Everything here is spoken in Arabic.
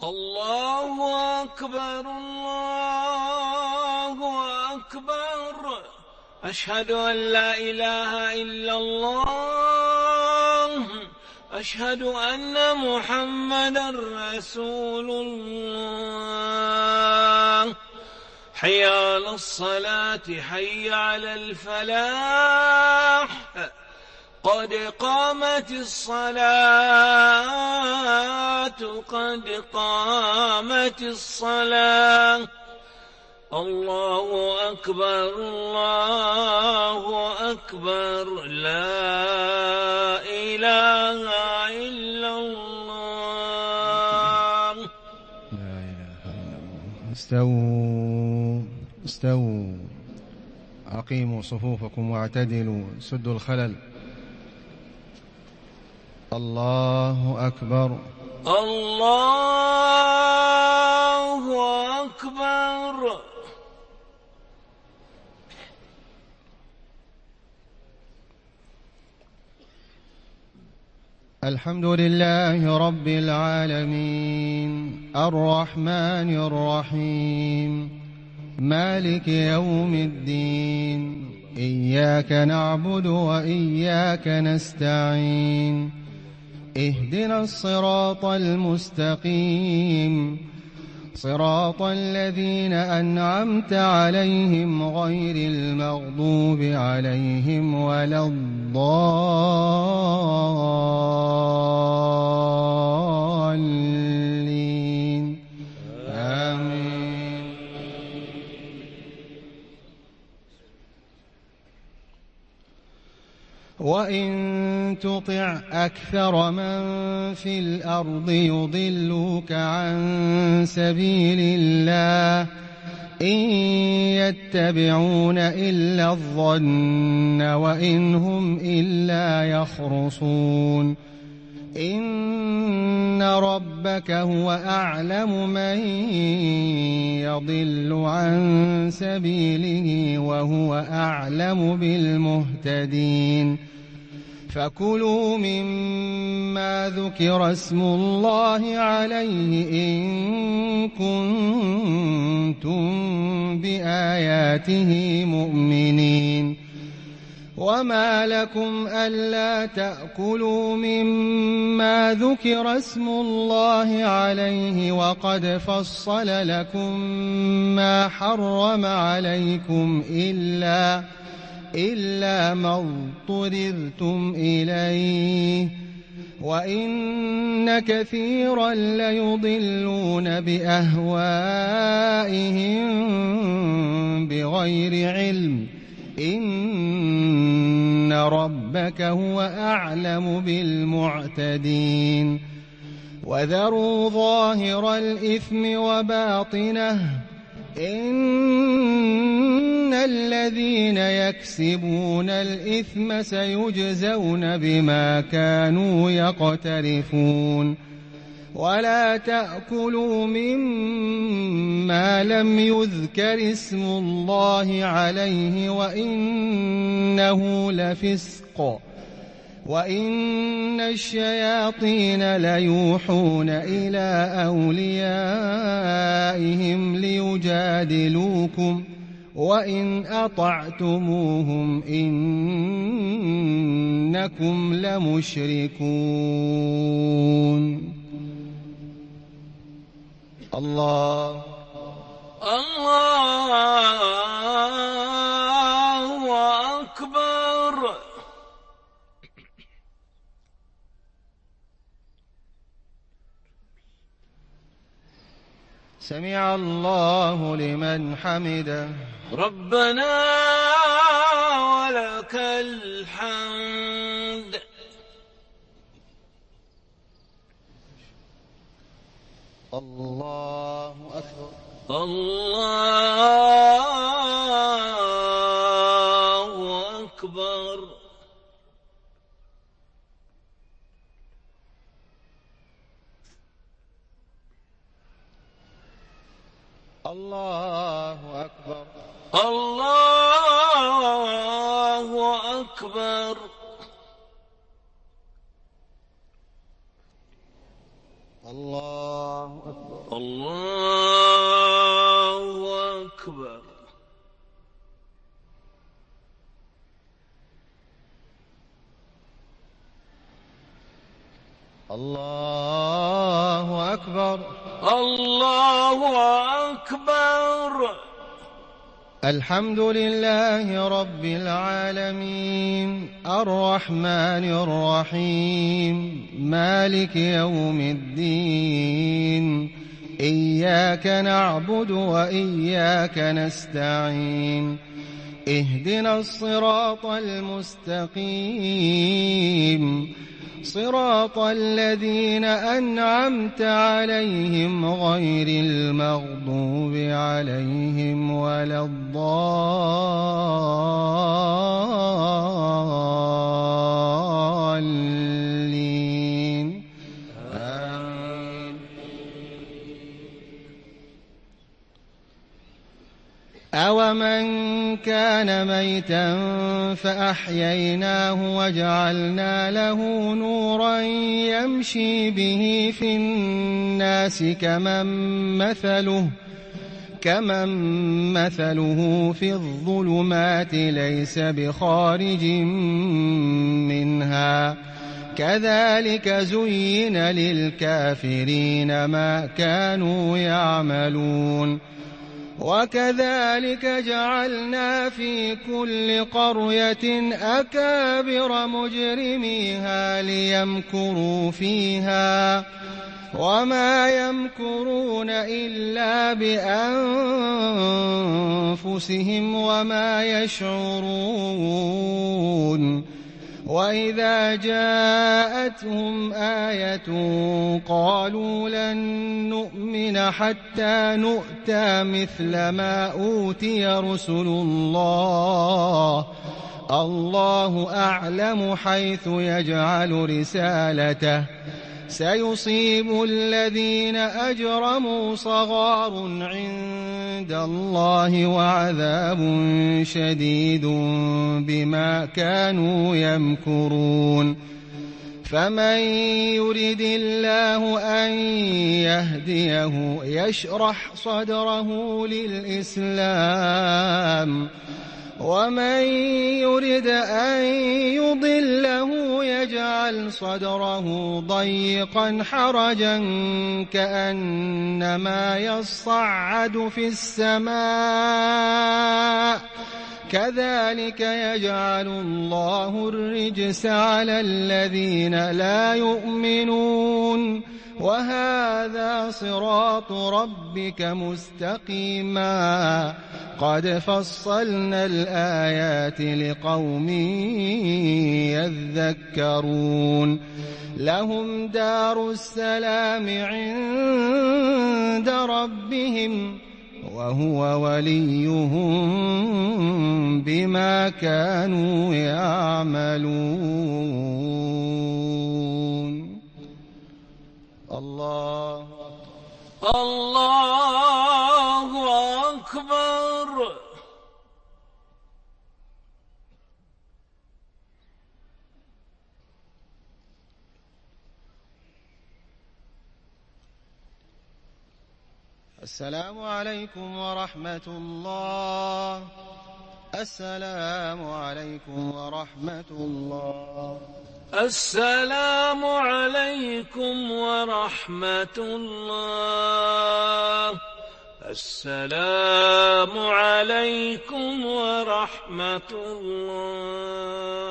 الله أكبر الله أكبر. أشهد أن لا إله إلا الله. أشهد أن محمدا رسول الله. حي على الصلاة حي على الفلاح. قد قامت الصلاة قد قامت الصلاة. الله أكبر الله أكبر. لا إله إلا الله. لا إله إلا الله. استووا أقيموا صفوفكم واعتدلوا سدوا الخلل. الله أكبر الله أكبر. الحمد لله رب العالمين الرحمن الرحيم مالك يوم الدين. إياك نعبد وإياك نستعين. اهدنا الصراط المستقيم صراط الذين أنعمت عليهم غير المغضوب عليهم ولا الضالين. آمين. وإن تطع أكثر من في الأرض يضلوك عن سبيل الله إن يتبعون إلا الظن وإن هم إلا يخرصون. إن ربك هو أعلم من يضل عن سبيله وهو أعلم بالمهتدين. فكلوا مما ذكر اسم الله عليه إن كنتم بآياته مؤمنين. وما لكم ألا تأكلوا مما ذكر اسم الله عليه وقد فصل لكم ما حرم عليكم إلا ما اضطررتم إليه. وإن كثيرا ليضلون بأهوائهم بغير علم. إن ربك هو أعلم بالمعتدين. وذروا ظاهر الإثم وباطنه إن الذين يكسبون الإثم سيجزون بما كانوا يقترفون. ولا تأكلوا مما لم يذكر اسم الله عليه وإنه لفسق. وإن الشياطين ليوحون إلى أوليائهم ليجادلوكم وإن أطعتموهم إنكم لمشركون. الله أكبر. سمع الله لمن حمده. ربنا ولك الحمد. الله أكبر. الله أكبر. الله أكبر. الله أكبر. الله أكبر. الله أكبر. الله أكبر. الله أكبر. الحمد لله رب العالمين الرحمن الرحيم مالك يوم الدين إياك نعبد وإياك نستعين اهدنا الصراط المستقيم صراط الذين أنعمت عليهم غير المغضوب عليهم ولا الضالين آمين. أومن كان ميتا فأحييناه وجعلنا له نورا يمشي به في الناس كمن مثله في الظلمات ليس بخارج منها كذلك زين للكافرين ما كانوا يعملون وكذلك جعلنا في كل قرية أكابر مجرميها ليمكروا فيها وما يمكرون إلا بأنفسهم وما يشعرون وإذا جاءتهم آية قالوا لن نؤمن حتى نؤتى مثل ما أوتي رسل الله أعلم حيث يجعل رسالته سيصيب الذين أجرموا صغار عند الله وعذاب شديد بما كانوا يمكرون فمن يرد الله أن يهديه يشرح صدره للإسلام ومن يرد أن يضله يجعل صدره ضيقا حرجا كأنما يصعد في السماء كذلك يجعل الله الرجس على الذين لا يؤمنون وهذا صراط ربك مستقيما قد فصلنا الآيات لقوم يذكرون لهم دار السلام عند ربهم وهو وليهم بما كانوا يعملون الله أكبر. السلام عليكم ورحمة الله. السلام عليكم ورحمة الله. السلام عليكم ورحمة الله. السلام عليكم ورحمة الله.